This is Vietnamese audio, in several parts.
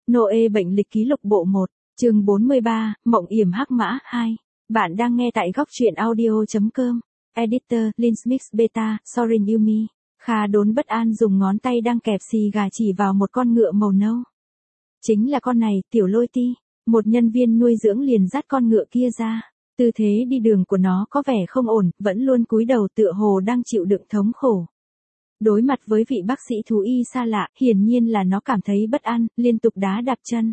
Noe bệnh lịch ký lục bộ 1, chương 43, Mộng yểm hắc mã 2. Bạn đang nghe tại góc truyện audio.com. Editor, Linsmix Beta, Sorin Yumi. Kha đốn bất an dùng ngón tay đang kẹp xì gà chỉ vào một con ngựa màu nâu. Chính là con này, Tiểu Lôi Ti. Một nhân viên nuôi dưỡng liền dắt con ngựa kia ra. Tư thế đi đường của nó có vẻ không ổn, vẫn luôn cúi đầu tựa hồ đang chịu đựng thống khổ. Đối mặt với vị bác sĩ thú y xa lạ, hiển nhiên là nó cảm thấy bất an, liên tục đá đạp chân.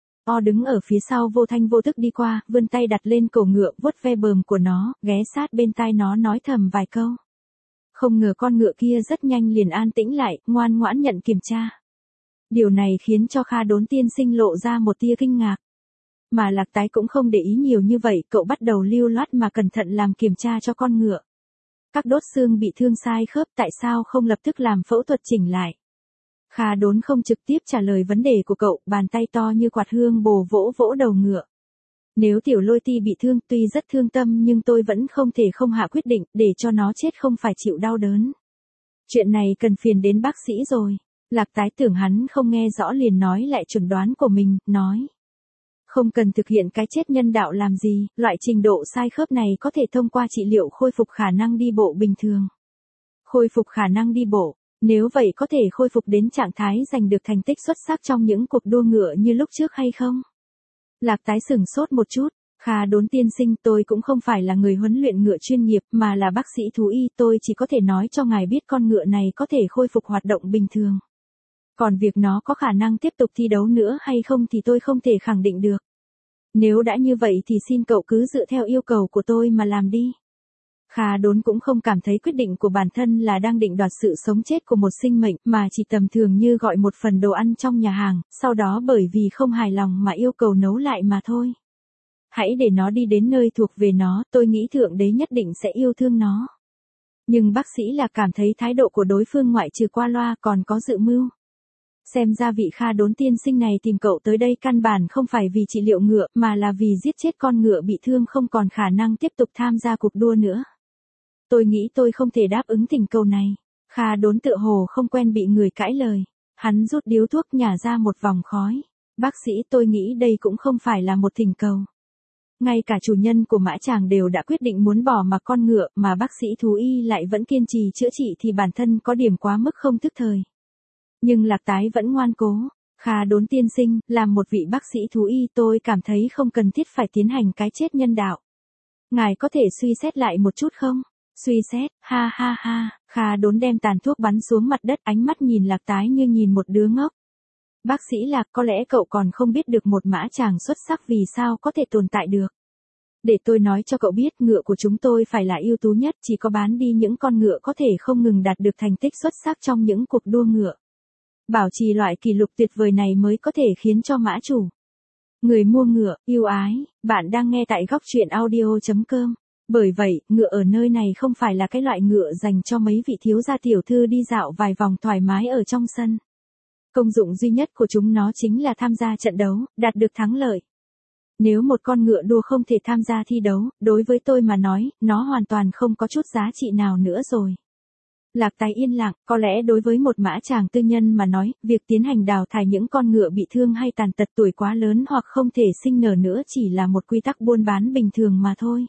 O đứng ở phía sau vô thanh vô thức đi qua, vươn tay đặt lên cổ ngựa, vuốt ve bờm của nó, ghé sát bên tai nó nói thầm vài câu. Không ngờ con ngựa kia rất nhanh liền an tĩnh lại, ngoan ngoãn nhận kiểm tra. Điều này khiến cho Kha đốn tiên sinh lộ ra một tia kinh ngạc. Mà Lạc Tái cũng không để ý nhiều như vậy, cậu bắt đầu lưu loát mà cẩn thận làm kiểm tra cho con ngựa. Các đốt xương bị thương sai khớp, tại sao không lập tức làm phẫu thuật chỉnh lại? Kha đốn không trực tiếp trả lời vấn đề của cậu, bàn tay to như quạt hương bồ vỗ vỗ đầu ngựa. Nếu Tiểu Lôi Ti bị thương, tuy rất thương tâm nhưng tôi vẫn không thể không hạ quyết định, để cho nó chết không phải chịu đau đớn. Chuyện này cần phiền đến bác sĩ rồi. Lạc Tái tưởng hắn không nghe rõ liền nói lại chuẩn đoán của mình, nói. Không cần thực hiện cái chết nhân đạo làm gì, loại trình độ sai khớp này có thể thông qua trị liệu khôi phục khả năng đi bộ bình thường. Khôi phục khả năng đi bộ, nếu vậy có thể khôi phục đến trạng thái giành được thành tích xuất sắc trong những cuộc đua ngựa như lúc trước hay không? Lạc Tái sửng sốt một chút, Kha đốn tiên sinh, tôi cũng không phải là người huấn luyện ngựa chuyên nghiệp mà là bác sĩ thú y, tôi chỉ có thể nói cho ngài biết con ngựa này có thể khôi phục hoạt động bình thường. Còn việc nó có khả năng tiếp tục thi đấu nữa hay không thì tôi không thể khẳng định được. Nếu đã như vậy thì xin cậu cứ dựa theo yêu cầu của tôi mà làm đi. Kha đốn cũng không cảm thấy quyết định của bản thân là đang định đoạt sự sống chết của một sinh mệnh mà chỉ tầm thường như gọi một phần đồ ăn trong nhà hàng, sau đó bởi vì không hài lòng mà yêu cầu nấu lại mà thôi. Hãy để nó đi đến nơi thuộc về nó, tôi nghĩ Thượng Đế nhất định sẽ yêu thương nó. Nhưng bác sĩ là cảm thấy thái độ của đối phương ngoại trừ qua loa còn có dự mưu. Xem ra vị Kha đốn tiên sinh này tìm cậu tới đây căn bản không phải vì trị liệu ngựa mà là vì giết chết con ngựa bị thương không còn khả năng tiếp tục tham gia cuộc đua nữa. Tôi nghĩ tôi không thể đáp ứng thỉnh cầu này. Kha đốn tựa hồ không quen bị người cãi lời. Hắn rút điếu thuốc nhả ra một vòng khói. Bác sĩ, tôi nghĩ đây cũng không phải là một thỉnh cầu. Ngay cả chủ nhân của mã chàng đều đã quyết định muốn bỏ mặc con ngựa mà bác sĩ thú y lại vẫn kiên trì chữa trị thì bản thân có điểm quá mức không thức thời. Nhưng Lạc Tái vẫn ngoan cố. Kha đốn tiên sinh, làm một vị bác sĩ thú y tôi cảm thấy không cần thiết phải tiến hành cái chết nhân đạo. Ngài có thể suy xét lại một chút không? Suy xét, ha ha ha, Kha đốn đem tàn thuốc bắn xuống mặt đất, ánh mắt nhìn Lạc Tái như nhìn một đứa ngốc. Bác sĩ Lạc, có lẽ cậu còn không biết được một mã chàng xuất sắc vì sao có thể tồn tại được. Để tôi nói cho cậu biết, ngựa của chúng tôi phải là ưu tú nhất, chỉ có bán đi những con ngựa có thể không ngừng đạt được thành tích xuất sắc trong những cuộc đua ngựa. Bảo trì loại kỷ lục tuyệt vời này mới có thể khiến cho mã chủ. Người mua ngựa, yêu ái, bạn đang nghe tại góc truyện audio.com. Bởi vậy, ngựa ở nơi này không phải là cái loại ngựa dành cho mấy vị thiếu gia tiểu thư đi dạo vài vòng thoải mái ở trong sân. Công dụng duy nhất của chúng nó chính là tham gia trận đấu, đạt được thắng lợi. Nếu một con ngựa đua không thể tham gia thi đấu, đối với tôi mà nói, nó hoàn toàn không có chút giá trị nào nữa rồi. Lạc Tái yên lặng, có lẽ đối với một mã chàng tư nhân mà nói, việc tiến hành đào thải những con ngựa bị thương hay tàn tật tuổi quá lớn hoặc không thể sinh nở nữa chỉ là một quy tắc buôn bán bình thường mà thôi.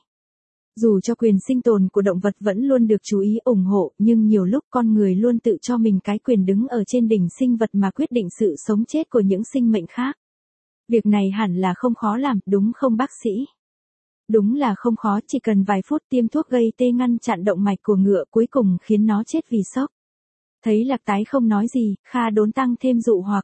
Dù cho quyền sinh tồn của động vật vẫn luôn được chú ý ủng hộ, nhưng nhiều lúc con người luôn tự cho mình cái quyền đứng ở trên đỉnh sinh vật mà quyết định sự sống chết của những sinh mệnh khác. Việc này hẳn là không khó làm, đúng không bác sĩ? Đúng là không khó, chỉ cần vài phút tiêm thuốc gây tê ngăn chặn động mạch của ngựa cuối cùng khiến nó chết vì sốc. Thấy Lạc Tái không nói gì, Kha đốn tăng thêm dụ hoặc.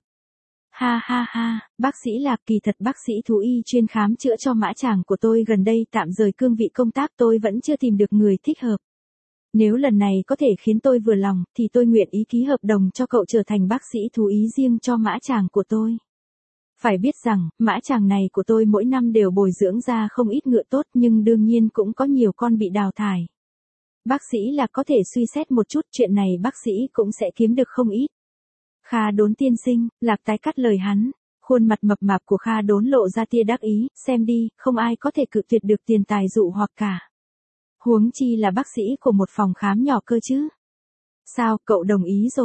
Ha ha ha, bác sĩ Lạc, kỳ thật bác sĩ thú y chuyên khám chữa cho mã chàng của tôi gần đây tạm rời cương vị công tác, tôi vẫn chưa tìm được người thích hợp. Nếu lần này có thể khiến tôi vừa lòng, thì tôi nguyện ý ký hợp đồng cho cậu trở thành bác sĩ thú y riêng cho mã chàng của tôi. Phải biết rằng, mã chàng này của tôi mỗi năm đều bồi dưỡng ra không ít ngựa tốt nhưng đương nhiên cũng có nhiều con bị đào thải. Bác sĩ Lạc có thể suy xét một chút, chuyện này bác sĩ cũng sẽ kiếm được không ít. Kha đốn tiên sinh, Lạc Tái cắt lời hắn. Khuôn mặt mập mạp của Kha đốn lộ ra tia đắc ý, xem đi, không ai có thể cự tuyệt được tiền tài dụ hoặc cả. Huống chi là bác sĩ của một phòng khám nhỏ cơ chứ. Sao, cậu đồng ý rồi?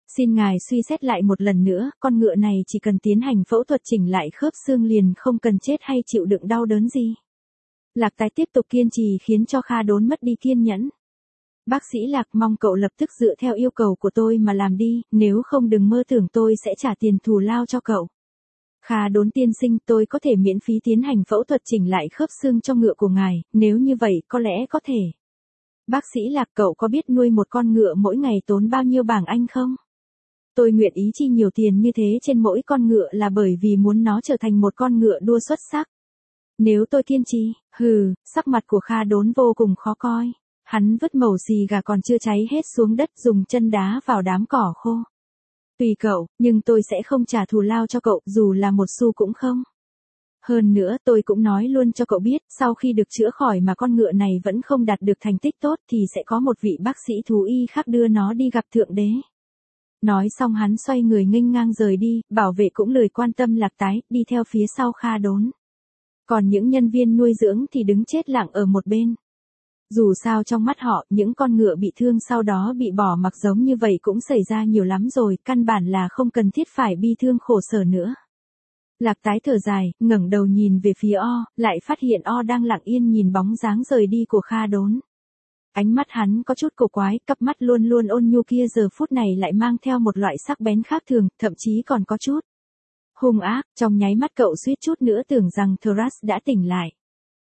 Xin ngài suy xét lại một lần nữa, con ngựa này chỉ cần tiến hành phẫu thuật chỉnh lại khớp xương liền không cần chết hay chịu đựng đau đớn gì. Lạc Tái tiếp tục kiên trì khiến cho Kha Đốn mất đi kiên nhẫn. Bác sĩ Lạc, mong cậu lập tức dựa theo yêu cầu của tôi mà làm đi, nếu không đừng mơ tưởng tôi sẽ trả tiền thù lao cho cậu. Kha Đốn tiên sinh, tôi có thể miễn phí tiến hành phẫu thuật chỉnh lại khớp xương cho ngựa của ngài, nếu như vậy có lẽ có thể. Bác sĩ Lạc, cậu có biết nuôi một con ngựa mỗi ngày tốn bao nhiêu bảng Anh không? Tôi nguyện ý chi nhiều tiền như thế trên mỗi con ngựa là bởi vì muốn nó trở thành một con ngựa đua xuất sắc. Nếu tôi kiên trì, sắc mặt của Kha Đốn vô cùng khó coi. Hắn vứt mẩu xì gà còn chưa cháy hết xuống đất, dùng chân đá vào đám cỏ khô. Tùy cậu, nhưng tôi sẽ không trả thù lao cho cậu, dù là một xu cũng không. Hơn nữa tôi cũng nói luôn cho cậu biết, sau khi được chữa khỏi mà con ngựa này vẫn không đạt được thành tích tốt thì sẽ có một vị bác sĩ thú y khác đưa nó đi gặp Thượng Đế. Nói xong hắn xoay người nghênh ngang rời đi, bảo vệ cũng lười quan tâm Lạc Tái, đi theo phía sau Kha Đốn. Còn những nhân viên nuôi dưỡng thì đứng chết lặng ở một bên. Dù sao trong mắt họ, những con ngựa bị thương sau đó bị bỏ mặc giống như vậy cũng xảy ra nhiều lắm rồi, căn bản là không cần thiết phải bi thương khổ sở nữa. Lạc Tái thở dài, ngẩng đầu nhìn về phía O, lại phát hiện O đang lặng yên nhìn bóng dáng rời đi của Kha Đốn. Ánh mắt hắn có chút cổ quái, cặp mắt luôn luôn ôn nhu kia giờ phút này lại mang theo một loại sắc bén khác thường, thậm chí còn có chút hung ác. Trong nháy mắt cậu suýt chút nữa tưởng rằng Thras đã tỉnh lại.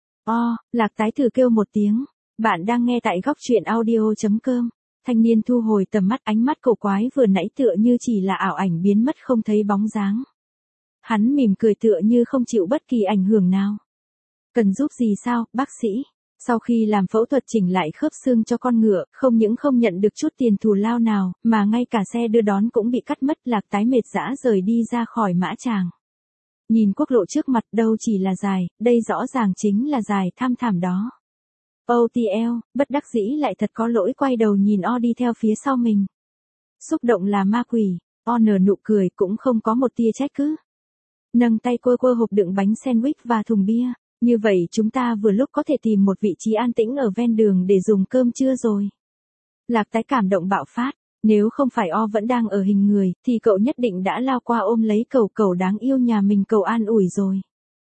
Lạc Tái thử kêu một tiếng. Bạn đang nghe tại góc truyện audio.com. Thanh niên thu hồi tầm mắt, ánh mắt cổ quái vừa nãy tựa như chỉ là ảo ảnh biến mất không thấy bóng dáng. Hắn mỉm cười tựa như không chịu bất kỳ ảnh hưởng nào. Cần giúp gì sao, bác sĩ? Sau khi làm phẫu thuật chỉnh lại khớp xương cho con ngựa, không những không nhận được chút tiền thù lao nào, mà ngay cả xe đưa đón cũng bị cắt mất. Lạc Tái mệt dã rời đi ra khỏi mã tràng. Nhìn quốc lộ trước mặt đâu chỉ là dài, đây rõ ràng chính là dài thăm thẳm đó. OTL, bất đắc dĩ lại thật có lỗi, quay đầu nhìn O đi theo phía sau mình. Xúc động là ma quỷ, O nở nụ cười cũng không có một tia trách cứ. Nâng tay quơ hộp đựng bánh sandwich và thùng bia, như vậy chúng ta vừa lúc có thể tìm một vị trí an tĩnh ở ven đường để dùng cơm trưa rồi. Lạc Tái cảm động bạo phát, nếu không phải O vẫn đang ở hình người, thì cậu nhất định đã lao qua ôm lấy cậu đáng yêu nhà mình cầu an ủi rồi.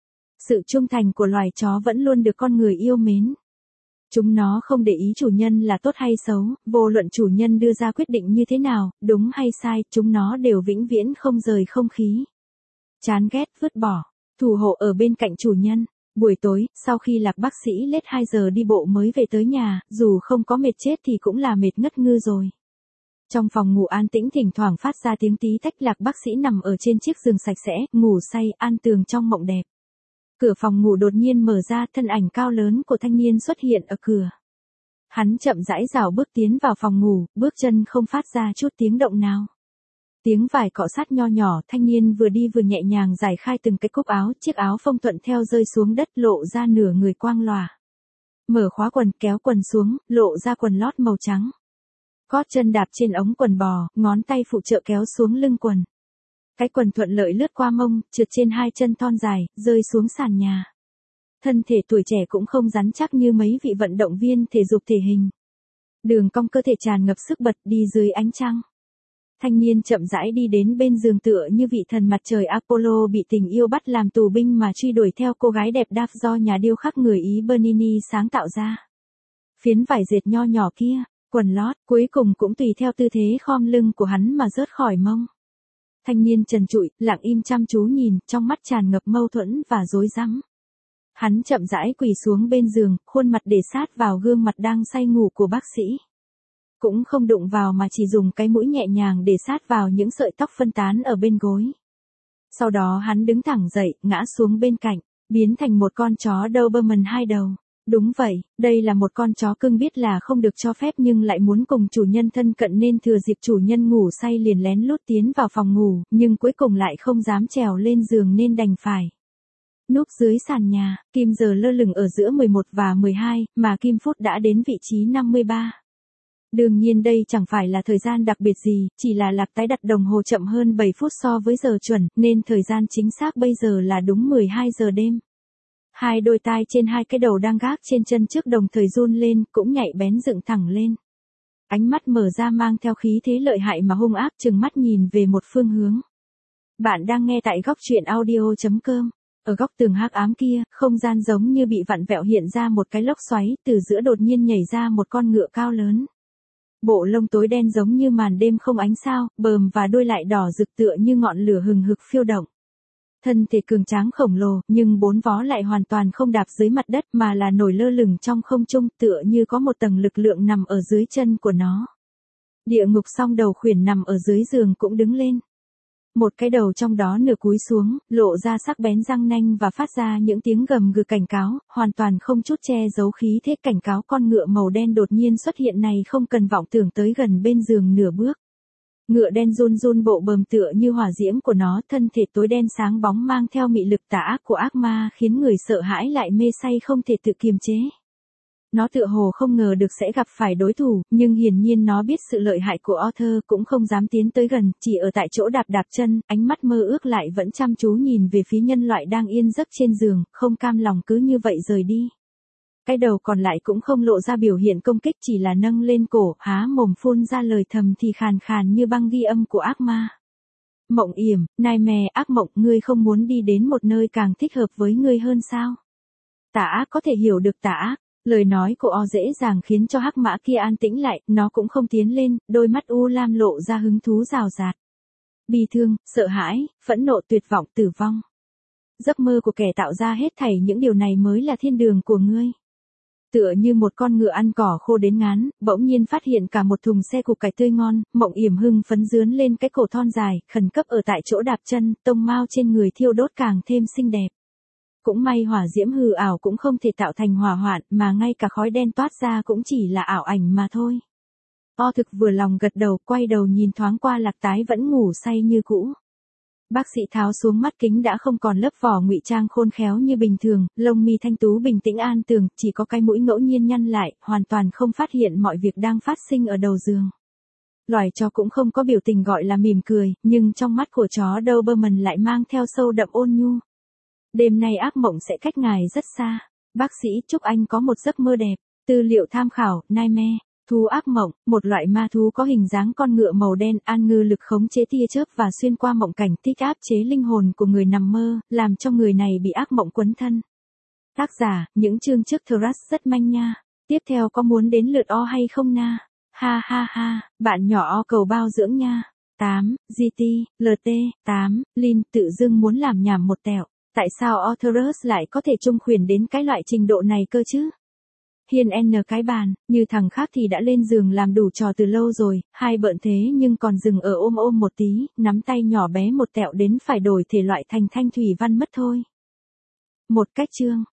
Sự trung thành của loài chó vẫn luôn được con người yêu mến. Chúng nó không để ý chủ nhân là tốt hay xấu, vô luận chủ nhân đưa ra quyết định như thế nào, đúng hay sai, chúng nó đều vĩnh viễn không rời không khí. Chán ghét, vứt bỏ, thủ hộ ở bên cạnh chủ nhân. Buổi tối, sau khi Lạc bác sĩ lết 2 giờ đi bộ mới về tới nhà, dù không có mệt chết thì cũng là mệt ngất ngư rồi. Trong phòng ngủ an tĩnh thỉnh thoảng phát ra tiếng tí tách. Lạc bác sĩ nằm ở trên chiếc giường sạch sẽ, ngủ say, an tường trong mộng đẹp. Cửa phòng ngủ đột nhiên mở ra, thân ảnh cao lớn của thanh niên xuất hiện ở cửa. Hắn chậm rãi rảo bước tiến vào phòng ngủ, bước chân không phát ra chút tiếng động nào. Tiếng vải cọ sát nho nhỏ, thanh niên vừa đi vừa nhẹ nhàng giải khai từng cái cúc áo, chiếc áo phông thuận theo rơi xuống đất lộ ra nửa người quang lòa. Mở khóa quần, kéo quần xuống, lộ ra quần lót màu trắng. Gót chân đạp trên ống quần bò, ngón tay phụ trợ kéo xuống lưng quần. Cái quần thuận lợi lướt qua mông, trượt trên hai chân thon dài, rơi xuống sàn nhà. Thân thể tuổi trẻ cũng không rắn chắc như mấy vị vận động viên thể dục thể hình. Đường cong cơ thể tràn ngập sức bật đi dưới ánh trăng. Thanh niên chậm rãi đi đến bên giường tựa như vị thần mặt trời Apollo bị tình yêu bắt làm tù binh mà truy đuổi theo cô gái đẹp đáp do nhà điêu khắc người Ý Bernini sáng tạo ra. Phiến vải dệt nho nhỏ kia, quần lót, cuối cùng cũng tùy theo tư thế khom lưng của hắn mà rớt khỏi mông. Thanh niên trần trụi, lặng im chăm chú nhìn, trong mắt tràn ngập mâu thuẫn và rối rắm. Hắn chậm rãi quỳ xuống bên giường, khuôn mặt để sát vào gương mặt đang say ngủ của bác sĩ. Cũng không đụng vào mà chỉ dùng cái mũi nhẹ nhàng để sát vào những sợi tóc phân tán ở bên gối. Sau đó hắn đứng thẳng dậy, ngã xuống bên cạnh, biến thành một con chó Doberman 2 đầu. Đúng vậy, đây là một con chó cưng biết là không được cho phép nhưng lại muốn cùng chủ nhân thân cận nên thừa dịp chủ nhân ngủ say liền lén lút tiến vào phòng ngủ, nhưng cuối cùng lại không dám trèo lên giường nên đành phải núp dưới sàn nhà. Kim giờ lơ lửng ở giữa 11 và 12, mà kim phút đã đến vị trí 53. Đương nhiên đây chẳng phải là thời gian đặc biệt gì, chỉ là Lạc Tái đặt đồng hồ chậm hơn 7 phút so với giờ chuẩn, nên thời gian chính xác bây giờ là đúng 12 giờ đêm. Hai đôi tai trên hai cái đầu đang gác trên chân trước đồng thời run lên, cũng nhạy bén dựng thẳng lên. Ánh mắt mở ra mang theo khí thế lợi hại mà hung ác trừng mắt nhìn về một phương hướng. Bạn đang nghe tại góc truyện audio.com. Ở góc tường hắc ám kia, không gian giống như bị vặn vẹo hiện ra một cái lốc xoáy, từ giữa đột nhiên nhảy ra một con ngựa cao lớn. Bộ lông tối đen giống như màn đêm không ánh sao, bờm và đuôi lại đỏ rực tựa như ngọn lửa hừng hực phiêu động. Thân thể cường tráng khổng lồ, nhưng bốn vó lại hoàn toàn không đạp dưới mặt đất mà là nổi lơ lửng trong không trung, tựa như có một tầng lực lượng nằm ở dưới chân của nó. Địa ngục song đầu khuyển nằm ở dưới giường cũng đứng lên. Một cái đầu trong đó nửa cúi xuống, lộ ra sắc bén răng nanh và phát ra những tiếng gầm gừ cảnh cáo, hoàn toàn không chút che giấu khí thế cảnh cáo con ngựa màu đen đột nhiên xuất hiện này không cần vọng tưởng tới gần bên giường nửa bước. Ngựa đen run run bộ bờm tựa như hỏa diễm của nó, thân thể tối đen sáng bóng mang theo mị lực tà ác của ác ma khiến người sợ hãi lại mê say không thể tự kiềm chế. Nó tựa hồ không ngờ được sẽ gặp phải đối thủ, nhưng hiển nhiên nó biết sự lợi hại của Arthur cũng không dám tiến tới gần, chỉ ở tại chỗ đạp đạp chân, ánh mắt mơ ước lại vẫn chăm chú nhìn về phía nhân loại đang yên giấc trên giường, không cam lòng cứ như vậy rời đi. Cái đầu còn lại cũng không lộ ra biểu hiện công kích, chỉ là nâng lên cổ, há mồm phun ra lời thầm thì khàn khàn như băng ghi âm của ác ma. Mộng yểm, nightmare, ác mộng, ngươi không muốn đi đến một nơi càng thích hợp với ngươi hơn sao? Tà ác có thể hiểu được tà ác. Lời nói của O dễ dàng khiến cho hắc mã kia an tĩnh lại, nó cũng không tiến lên, đôi mắt u lam lộ ra hứng thú rào rạt. Bi thương, sợ hãi, phẫn nộ, tuyệt vọng, tử vong. Giấc mơ của kẻ tạo ra hết thảy những điều này mới là thiên đường của ngươi. Tựa như một con ngựa ăn cỏ khô đến ngán, bỗng nhiên phát hiện cả một thùng xe củ cải tươi ngon, Mộng Yểm hưng phấn dướn lên cái cổ thon dài, khẩn cấp ở tại chỗ đạp chân, tông mao trên người thiêu đốt càng thêm xinh đẹp. Cũng may hỏa diễm hư ảo cũng không thể tạo thành hỏa hoạn, mà ngay cả khói đen toát ra cũng chỉ là ảo ảnh mà thôi. O thực vừa lòng gật đầu, quay đầu nhìn thoáng qua Lạc Tái vẫn ngủ say như cũ. Bác sĩ tháo xuống mắt kính đã không còn lớp vỏ ngụy trang khôn khéo như bình thường, lông mi thanh tú bình tĩnh an tường, chỉ có cái mũi ngẫu nhiên nhăn lại, hoàn toàn không phát hiện mọi việc đang phát sinh ở đầu giường. Loài chó cũng không có biểu tình gọi là mỉm cười, nhưng trong mắt của chó Doberman lại mang theo sâu đậm ôn nhu. Đêm nay ác mộng sẽ cách ngài rất xa. Bác sĩ chúc anh có một giấc mơ đẹp. Tư liệu tham khảo, nightmare. Thú ác mộng, một loại ma thú có hình dáng con ngựa màu đen, an ngư lực khống chế tia chớp và xuyên qua mộng cảnh, thích áp chế linh hồn của người nằm mơ, làm cho người này bị ác mộng quấn thân. Tác giả, những chương trước Thrush rất manh nha. Tiếp theo có muốn đến lượt O hay không na? Ha ha ha, bạn nhỏ O cầu bao dưỡng nha. 8, GT, LT, 8, Lin tự dưng muốn làm nhảm một tẹo. Tại sao Arthurus lại có thể trung khuyển đến cái loại trình độ này cơ chứ? Hiên N cái bàn, như thằng khác thì đã lên giường làm đủ trò từ lâu rồi, hai bợn thế nhưng còn dừng ở ôm ôm một tí, nắm tay nhỏ bé một tẹo đến phải đổi thể loại thành Thanh Thủy Văn mất thôi. Một cách chương.